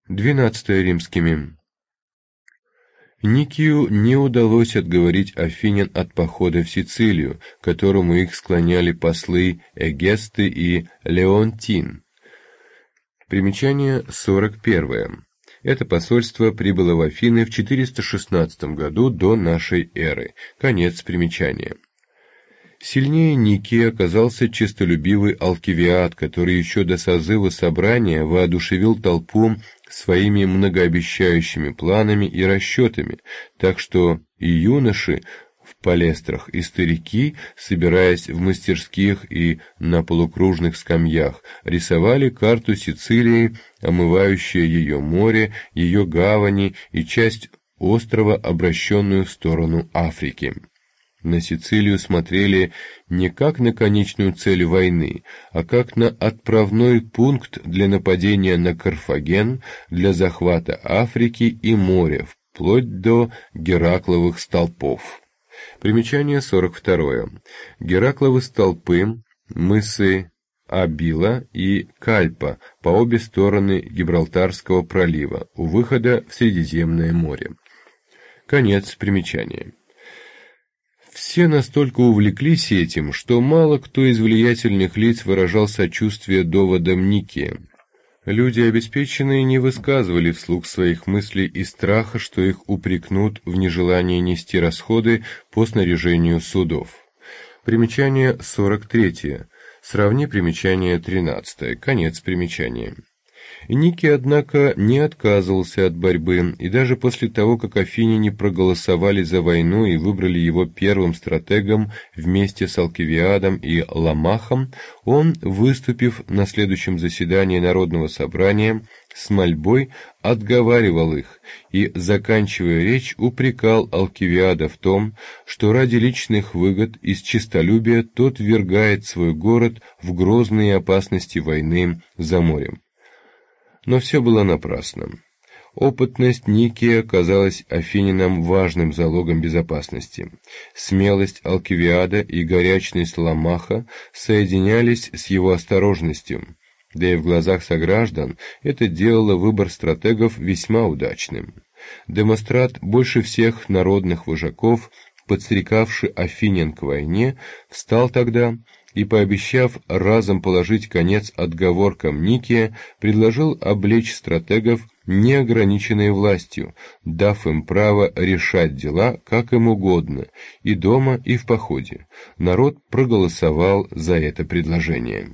12 римскими. Никию не удалось отговорить афинян от похода в Сицилию, к которому их склоняли послы Эгесты и Леонтин. Примечание 41. Это посольство прибыло в Афины в 416 году до нашей эры. Конец примечания. Сильнее Никии оказался честолюбивый Алкивиад, который еще до созыва собрания воодушевил толпу своими многообещающими планами и расчетами, так что и юноши в палестрах, и старики, собираясь в мастерских и на полукружных скамьях, рисовали карту Сицилии, омывающую ее море, ее гавани и часть острова, обращенную в сторону Африки. На Сицилию смотрели не как на конечную цель войны, а как на отправной пункт для нападения на Карфаген, для захвата Африки и моря, вплоть до Геракловых столпов. Примечание 42. Геракловы столпы, мысы Абила и Кальпа по обе стороны Гибралтарского пролива, у выхода в Средиземное море. Конец примечания. Все настолько увлеклись этим, что мало кто из влиятельных лиц выражал сочувствие доводам Никия. Люди обеспеченные не высказывали вслух своих мыслей из страха, что их упрекнут в нежелании нести расходы по снаряжению судов. Примечание 43. Сравни примечание 13. Конец примечания. Никий, однако, не отказывался от борьбы, и даже после того, как афиняне проголосовали за войну и выбрали его первым стратегом вместе с Алкивиадом и Ламахом, он, выступив на следующем заседании Народного собрания с мольбой, отговаривал их и, заканчивая речь, упрекал Алкивиада в том, что ради личных выгод из честолюбия тот ввергает свой город в грозные опасности войны за морем. Но все было напрасно. Опытность Никия казалась афинянам важным залогом безопасности. Смелость Алкивиада и горячность Ламаха соединялись с его осторожностью, да и в глазах сограждан это делало выбор стратегов весьма удачным. Демострат, больше всех народных вожаков, подстрекавший афинян к войне, встал тогда и, пообещав разом положить конец отговоркам Никия, предложил облечь стратегов неограниченной властью, дав им право решать дела как им угодно, и дома, и в походе. Народ проголосовал за это предложение.